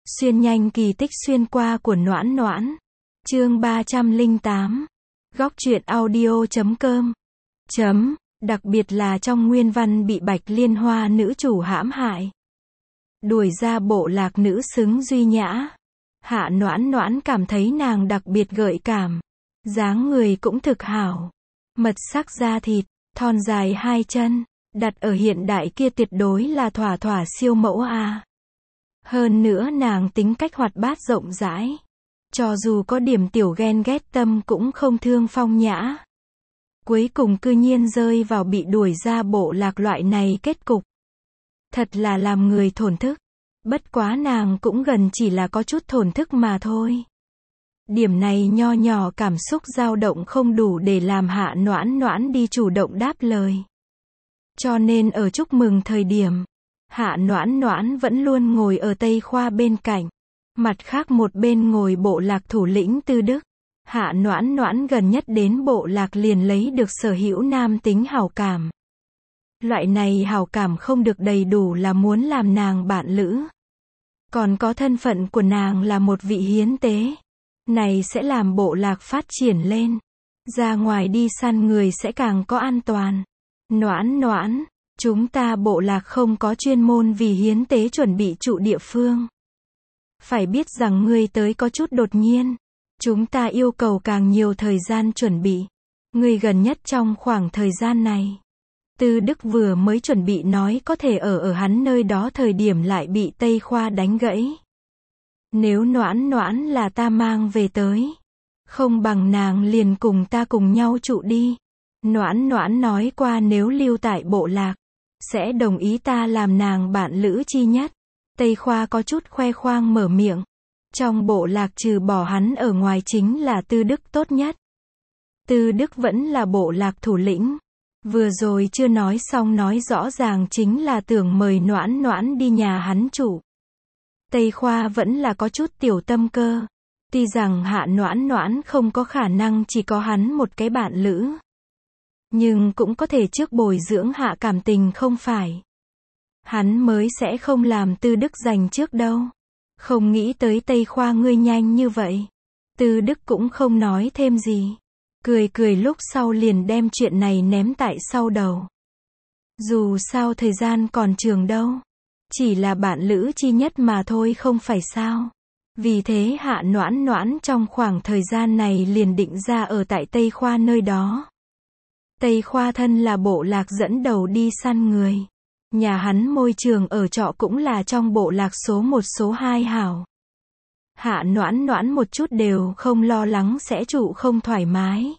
Xuyên nhanh kỳ tích xuyên qua của Noãn Noãn. Chương 308. Góc truyện audio.com. Đặc biệt là trong nguyên văn bị Bạch Liên Hoa nữ chủ hãm hại. Đuổi ra bộ lạc nữ xứng Duy Nhã. Hạ Noãn Noãn cảm thấy nàng đặc biệt gợi cảm. Dáng người cũng thực hảo. Mật sắc da thịt, thon dài hai chân. Đặt ở hiện đại kia tuyệt đối là thỏa thỏa siêu mẫu a. Hơn nữa nàng tính cách hoạt bát rộng rãi. Cho dù có điểm tiểu ghen ghét tâm cũng không thương phong nhã. Cuối cùng cư nhiên rơi vào bị đuổi ra bộ lạc loại này kết cục. Thật là làm người thổn thức. Bất quá nàng cũng gần chỉ là có chút thổn thức mà thôi. Điểm này nho nhỏ cảm xúc dao động không đủ để làm Hạ Noãn Noãn đi chủ động đáp lời. Cho nên ở chúc mừng thời điểm, Hạ Noãn Noãn vẫn luôn ngồi ở Tây Khoa bên cạnh. Mặt khác một bên ngồi bộ lạc thủ lĩnh Tư Đức. Hạ Noãn Noãn gần nhất đến bộ lạc liền lấy được sở hữu nam tính hảo cảm. Loại này hảo cảm không được đầy đủ là muốn làm nàng bạn lữ. Còn có thân phận của nàng là một vị hiến tế. Này sẽ làm bộ lạc phát triển lên. Ra ngoài đi săn người sẽ càng có an toàn. Noãn Noãn, chúng ta bộ lạc không có chuyên môn vì hiến tế chuẩn bị trụ địa phương. Phải biết rằng ngươi tới có chút đột nhiên. Chúng ta yêu cầu càng nhiều thời gian chuẩn bị. Ngươi gần nhất trong khoảng thời gian này. Tư Đức vừa mới chuẩn bị nói có thể ở hắn nơi đó thời điểm lại bị Tây Khoa đánh gãy. Nếu Noãn Noãn là ta mang về tới. Không bằng nàng liền cùng ta cùng nhau trụ đi. Noãn Noãn nói qua nếu lưu tại bộ lạc. Sẽ đồng ý ta làm nàng bạn lữ chi nhất. Tây Khoa có chút khoe khoang mở miệng. Trong bộ lạc trừ bỏ hắn ở ngoài chính là Tư Đức tốt nhất. Tư Đức vẫn là bộ lạc thủ lĩnh. Vừa rồi chưa nói xong nói rõ ràng chính là tưởng mời Noãn Noãn đi nhà hắn trụ. Tây Khoa vẫn là có chút tiểu tâm cơ. Tuy rằng Hạ Noãn Noãn không có khả năng chỉ có hắn một cái bạn lữ. Nhưng cũng có thể trước bồi dưỡng hạ cảm tình không phải. Hắn mới sẽ không làm Tư Đức giành trước đâu. Không nghĩ tới Tây Khoa ngươi nhanh như vậy. Tư Đức cũng không nói thêm gì. Cười cười lúc sau liền đem chuyện này ném tại sau đầu. Dù sao thời gian còn trường đâu. Chỉ là bạn lữ chi nhất mà thôi không phải sao. Vì thế Hạ Noãn Noãn trong khoảng thời gian này liền định ra ở tại Tây Khoa nơi đó. Tây Khoa thân là bộ lạc dẫn đầu đi săn người. Nhà hắn môi trường ở trọ cũng là trong bộ lạc số 1 số 2 hảo. Hạ Noãn Noãn một chút đều không lo lắng sẽ trụ không thoải mái.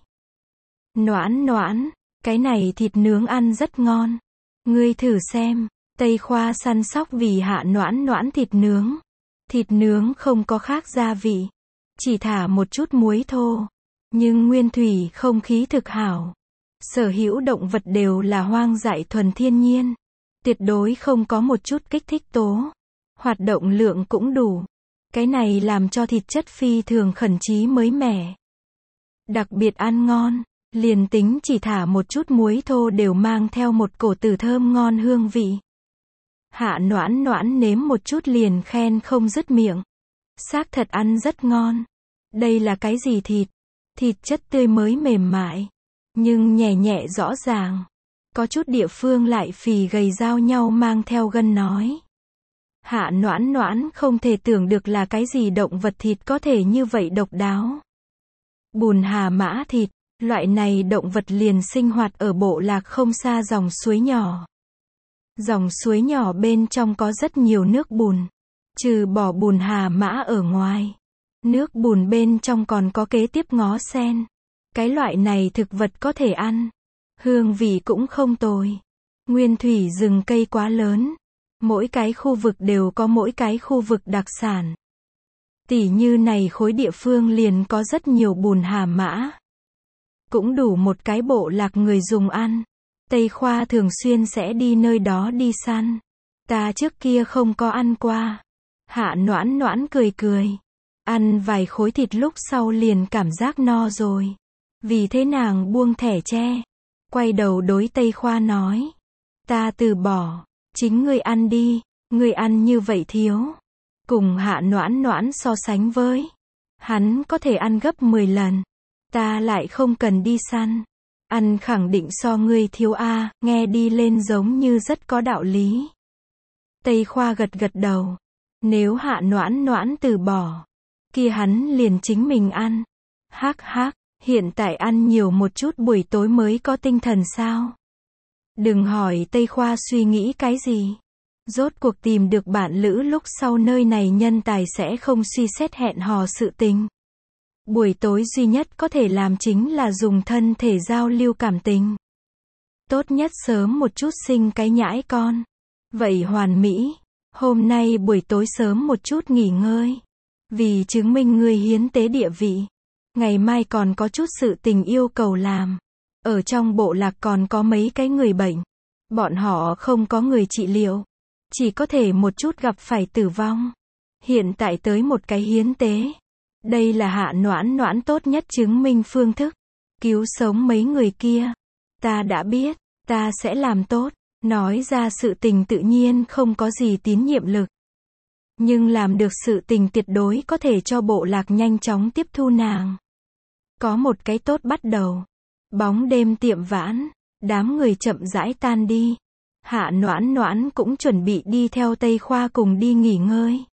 Noãn Noãn, cái này thịt nướng ăn rất ngon. Ngươi thử xem. Tây Khoa săn sóc vì Hạ Noãn Noãn thịt nướng. Thịt nướng không có khác gia vị. Chỉ thả một chút muối thô. Nhưng nguyên thủy không khí thực hảo. Sở hữu động vật đều là hoang dại thuần thiên nhiên. Tuyệt đối không có một chút kích thích tố. Hoạt động lượng cũng đủ. Cái này làm cho thịt chất phi thường khẩn chí mới mẻ. Đặc biệt ăn ngon. Liền tính chỉ thả một chút muối thô đều mang theo một cổ tử thơm ngon hương vị. Hạ Noãn Noãn nếm một chút liền khen không dứt miệng. Xác thật ăn rất ngon. Đây là cái gì thịt? Thịt chất tươi mới mềm mại. Nhưng nhẹ nhẹ rõ ràng. Có chút địa phương lại phì gầy giao nhau mang theo gân nói. Hạ Noãn Noãn không thể tưởng được là cái gì động vật thịt có thể như vậy độc đáo. Bùn hà mã thịt, loại này động vật liền sinh hoạt ở bộ lạc không xa dòng suối nhỏ. Dòng suối nhỏ bên trong có rất nhiều nước bùn. Trừ bỏ bùn hà mã ở ngoài. Nước bùn bên trong còn có kế tiếp ngó sen. Cái loại này thực vật có thể ăn. Hương vị cũng không tồi. Nguyên thủy rừng cây quá lớn. Mỗi cái khu vực đều có mỗi cái khu vực đặc sản. Tỉ như này khối địa phương liền có rất nhiều bùn hà mã. Cũng đủ một cái bộ lạc người dùng ăn. Tây Khoa thường xuyên sẽ đi nơi đó đi săn. Ta trước kia không có ăn qua. Hạ Noãn Noãn cười cười. Ăn vài khối thịt lúc sau liền cảm giác no rồi. Vì thế nàng buông thẻ tre. Quay đầu đối Tây Khoa nói. Ta từ bỏ. Chính ngươi ăn đi. Ngươi ăn như vậy thiếu. Cùng Hạ Noãn Noãn so sánh với, hắn có thể ăn gấp 10 lần. Ta lại không cần đi săn. Ăn khẳng định so ngươi thiếu a, nghe đi lên giống như rất có đạo lý. Tây Khoa gật gật đầu. Nếu Hạ Noãn Noãn từ bỏ, kia hắn liền chính mình ăn. Hắc hắc, hiện tại ăn nhiều một chút buổi tối mới có tinh thần sao? Đừng hỏi Tây Khoa suy nghĩ cái gì. Rốt cuộc tìm được bạn lữ lúc sau nơi này nhân tài sẽ không suy xét hẹn hò sự tình. Buổi tối duy nhất có thể làm chính là dùng thân thể giao lưu cảm tình. Tốt nhất sớm một chút sinh cái nhãi con. Vậy hoàn mỹ. Hôm nay buổi tối sớm một chút nghỉ ngơi. Vì chứng minh người hiến tế địa vị. Ngày mai còn có chút sự tình yêu cầu làm. Ở trong bộ lạc còn có mấy cái người bệnh. Bọn họ không có người trị liệu. Chỉ có thể một chút gặp phải tử vong. Hiện tại tới một cái hiến tế. Đây là Hạ Noãn Noãn tốt nhất chứng minh phương thức. Cứu sống mấy người kia. Ta đã biết, ta sẽ làm tốt. Nói ra sự tình tự nhiên không có gì tín nhiệm lực. Nhưng làm được sự tình tuyệt đối có thể cho bộ lạc nhanh chóng tiếp thu nàng. Có một cái tốt bắt đầu. Bóng đêm tiệm vãn. Đám người chậm rãi tan đi. Hạ Noãn Noãn cũng chuẩn bị đi theo Tây Khoa cùng đi nghỉ ngơi.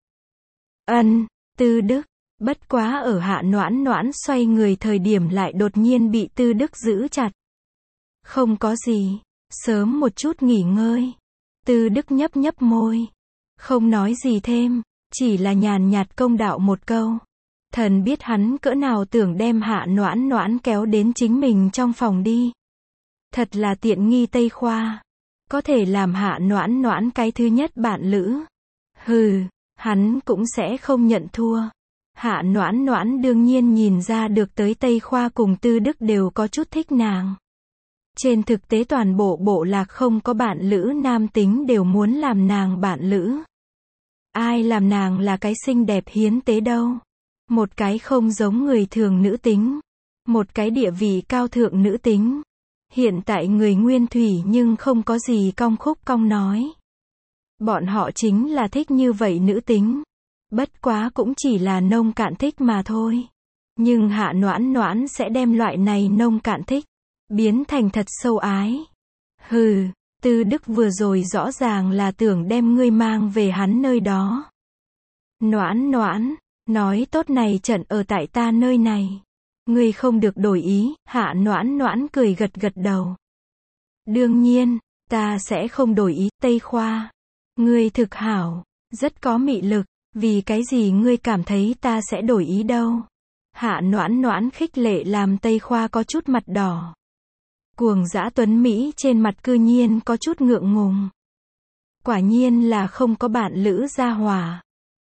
Tư Đức. Bất quá ở Hạ Noãn Noãn xoay người thời điểm lại đột nhiên bị Tư Đức giữ chặt. Không có gì. Sớm một chút nghỉ ngơi. Tư Đức nhấp nhấp môi. Không nói gì thêm. Chỉ là nhàn nhạt công đạo một câu. Thần biết hắn cỡ nào tưởng đem Hạ Noãn Noãn kéo đến chính mình trong phòng đi. Thật là tiện nghi Tây Khoa. Có thể làm Hạ Noãn Noãn cái thứ nhất bạn lữ. Hừ, hắn cũng sẽ không nhận thua. Hạ Noãn Noãn đương nhiên nhìn ra được tới Tây Khoa cùng Tư Đức đều có chút thích nàng. Trên thực tế toàn bộ bộ lạc không có bạn lữ nam tính đều muốn làm nàng bạn lữ. Ai làm nàng là cái xinh đẹp hiến tế đâu. Một cái không giống người thường nữ tính. Một cái địa vị cao thượng nữ tính. Hiện tại người Nguyên Thủy nhưng không có gì cong khúc cong nói. Bọn họ chính là thích như vậy nữ tính. Bất quá cũng chỉ là nông cạn thích mà thôi. Nhưng Hạ Noãn Noãn sẽ đem loại này nông cạn thích biến thành thật sâu ái. Hừ, Tư Đức vừa rồi rõ ràng là tưởng đem ngươi mang về hắn nơi đó. Noãn Noãn, nói tốt này trận ở tại ta nơi này. Ngươi không được đổi ý. Hạ Noãn Noãn cười gật gật đầu. Đương nhiên, ta sẽ không đổi ý. Tây Khoa, ngươi thực hảo, rất có mị lực. Vì cái gì ngươi cảm thấy ta sẽ đổi ý đâu? Hạ Noãn Noãn khích lệ làm Tây Khoa có chút mặt đỏ. Cuồng dã tuấn Mỹ trên mặt cư nhiên có chút ngượng ngùng. Quả nhiên là không có bạn lữ gia hỏa.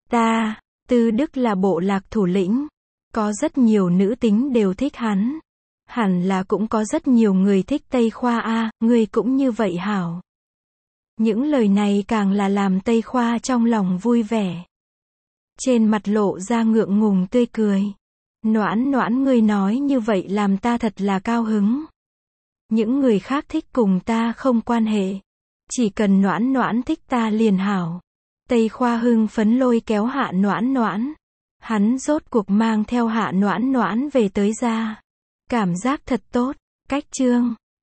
Tư Đức là bộ lạc thủ lĩnh. Có rất nhiều nữ tính đều thích hắn. Hẳn là cũng có rất nhiều người thích Tây Khoa a, ngươi cũng như vậy hảo. Những lời này càng là làm Tây Khoa trong lòng vui vẻ. Trên mặt lộ ra ngượng ngùng tươi cười. Noãn Noãn ngươi nói như vậy làm ta thật là cao hứng. Những người khác thích cùng ta không quan hệ. Chỉ cần Noãn Noãn thích ta liền hảo. Tây Khoa hưng phấn lôi kéo Hạ Noãn Noãn. Hắn rốt cuộc mang theo Hạ Noãn Noãn về tới gia. Cảm giác thật tốt. Cách chương